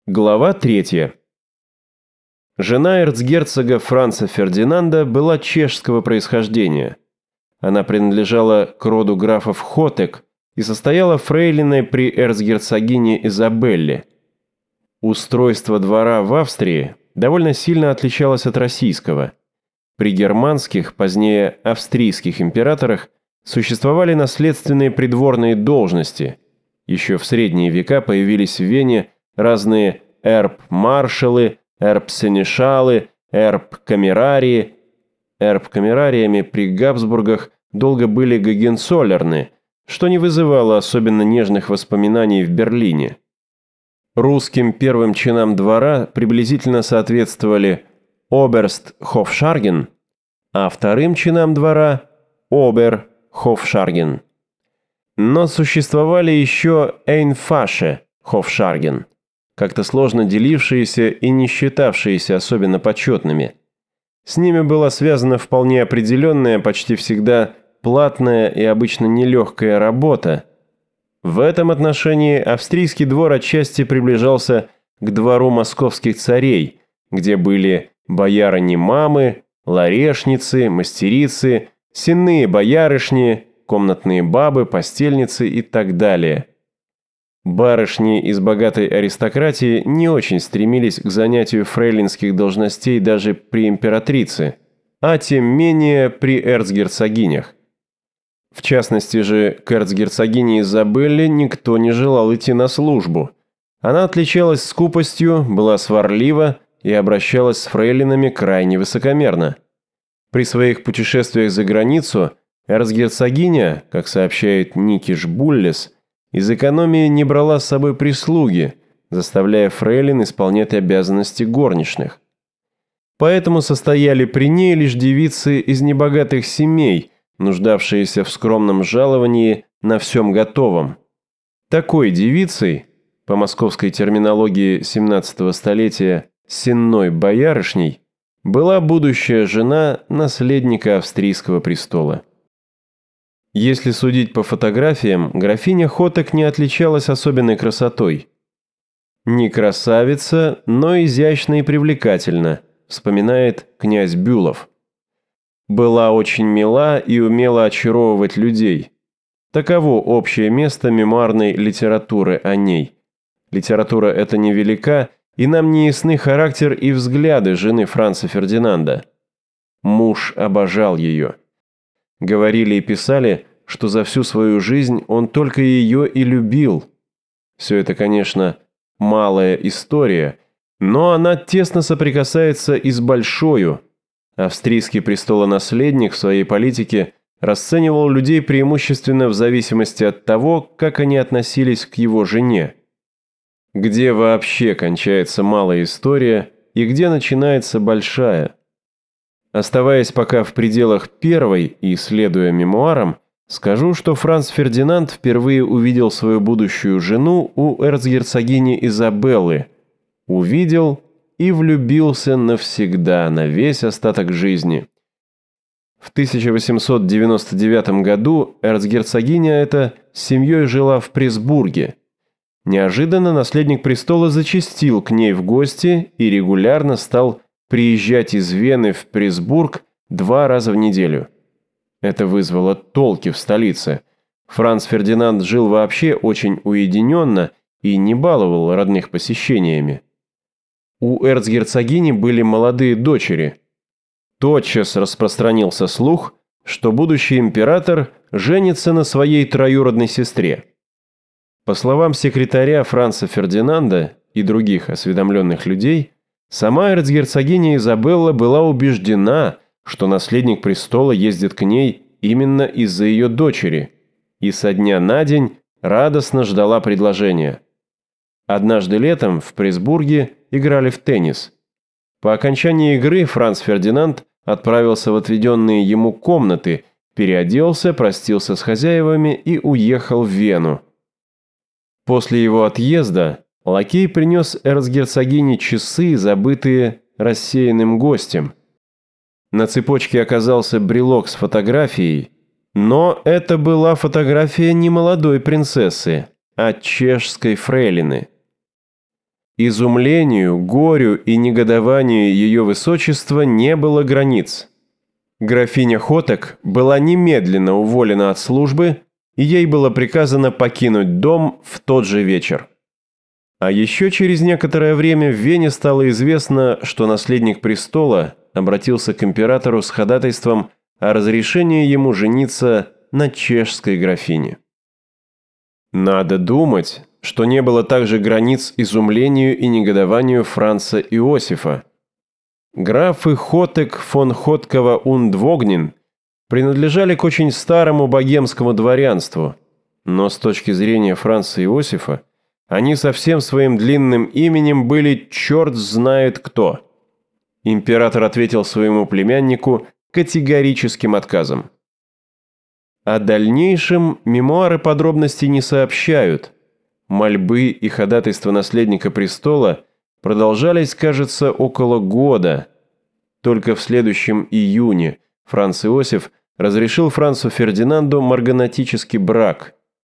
Глава 3. Жена эрцгерцога Франца Фердинанда была чешского происхождения. Она принадлежала к роду графов Хотек и состояла фрейлиной при эрцгерцогине Изабелле. Устройство двора в Австрии довольно сильно отличалось от российского. При германских, позднее австрийских императорах существовали наследственные придворные должности. Еще в средние века появились в Вене разные эрб-маршалы, эрб-сенешалы, эрб-камерарии. Эрб-камерариями при Габсбургах долго были гогенцоллерны, что не вызывало особенно нежных воспоминаний в Берлине. Русским первым чинам двора приблизительно соответствовали оберст-хофшарген, а вторым чинам двора – обер-хофшарген. Но существовали еще эйнфаше-хофшарген, как-то сложно делившиеся и не считавшиеся особенно почетными. С ними была связана вполне определенная, почти всегда платная и обычно нелегкая работа. В этом отношении австрийский двор отчасти приближался к двору московских царей, где были боярыни-мамы, ларешницы, мастерицы, сенные боярышни, комнатные бабы, постельницы и так далее. Барышни из богатой аристократии не очень стремились к занятию фрейлинских должностей даже при императрице, а тем менее при эрцгерцогинях. В частности же, к эрцгерцогине Изабелле никто не желал идти на службу. Она отличалась скупостью, была сварлива и обращалась с фрейлинами крайне высокомерно. При своих путешествиях за границу эрцгерцогиня, как сообщает Никиш Буллес, из экономии не брала с собой прислуги, заставляя фрейлин исполнять обязанности горничных. Поэтому состояли при ней лишь девицы из небогатых семей, нуждавшиеся в скромном жаловании на всем готовом. Такой девицей, по московской терминологии 17 столетия «сенной боярышней», была будущая жена наследника австрийского престола. Если судить по фотографиям, графиня Хотек не отличалась особенной красотой. Не красавица, но изящна и привлекательна, вспоминает князь Бюлов. Была очень мила и умела очаровывать людей. Таково общее место мемуарной литературы о ней. Литература эта невелика, и нам не ясны характер и взгляды жены Франца Фердинанда. Муж обожал ее. Говорили и писали, что за всю свою жизнь он только ее и любил. Все это, конечно, малая история, но она тесно соприкасается и с большою. Австрийский престолонаследник в своей политике расценивал людей преимущественно в зависимости от того, как они относились к его жене. Где вообще кончается малая история и где начинается большая? Оставаясь пока в пределах первой и следуя мемуарам, скажу, что Франц Фердинанд впервые увидел свою будущую жену у эрцгерцогини Изабеллы. Увидел и влюбился навсегда, на весь остаток жизни. В 1899 году эрцгерцогиня эта с семьей жила в Пресбурге. Неожиданно наследник престола зачастил к ней в гости и регулярно стал приезжать из Вены в Пресбург 2 раза в неделю. Это вызвало толки в столице. Франц Фердинанд жил вообще очень уединенно и не баловал родных посещениями. У эрцгерцогини были молодые дочери. Тотчас распространился слух, что будущий император женится на своей троюродной сестре. По словам секретаря Франца Фердинанда и других осведомленных людей, сама эрцгерцогиня Изабелла была убеждена, что наследник престола ездит к ней именно из-за ее дочери, и со дня на день радостно ждала предложения. Однажды летом в Пресбурге играли в теннис. По окончании игры Франц Фердинанд отправился в отведенные ему комнаты, переоделся, простился с хозяевами и уехал в Вену. После его отъезда лакей принес эрцгерцогине часы, забытые рассеянным гостем. На цепочке оказался брелок с фотографией, но это была фотография не молодой принцессы, а чешской фрейлины. Изумлению, горю и негодованию ее высочества не было границ. Графиня Хотек была немедленно уволена от службы, и ей было приказано покинуть дом в тот же вечер. А еще через некоторое время в Вене стало известно, что наследник престола обратился к императору с ходатайством о разрешении ему жениться на чешской графине. Надо думать, что не было также границ изумлению и негодованию Франца Иосифа. Графы Хотек фон Хоткова-Ундвогнен принадлежали к очень старому богемскому дворянству, но с точки зрения Франца Иосифа они со всем своим длинным именем были черт знает кто. Император ответил своему племяннику категорическим отказом. О дальнейшем мемуары подробностей не сообщают. Мольбы и ходатайства наследника престола продолжались, кажется, около года. Только в следующем июне Франц Иосиф разрешил Францу Фердинанду марганатический брак.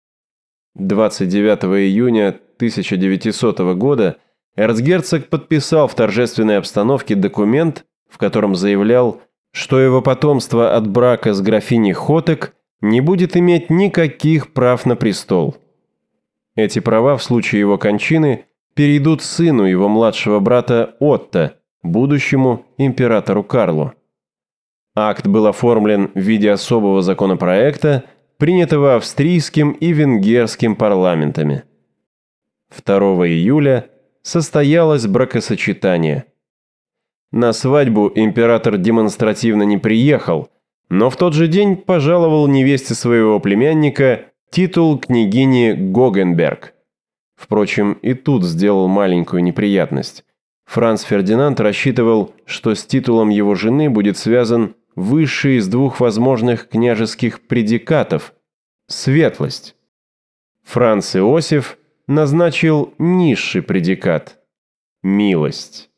29 июня 1900 года эрцгерцог подписал в торжественной обстановке документ, в котором заявлял, что его потомство от брака с графиней Хотек не будет иметь никаких прав на престол. Эти права в случае его кончины перейдут сыну его младшего брата Отто, будущему императору Карлу. Акт был оформлен в виде особого законопроекта, принятого австрийским и венгерским парламентами. 2 июля состоялось бракосочетание. На свадьбу император демонстративно не приехал, но в тот же день пожаловал невесте своего племянника титул княгини Гогенберг. Впрочем, и тут сделал маленькую неприятность. Франц Фердинанд рассчитывал, что с титулом его жены будет связан высший из двух возможных княжеских предикатов – светлость. Франц Иосиф назначил низший предикат – милость.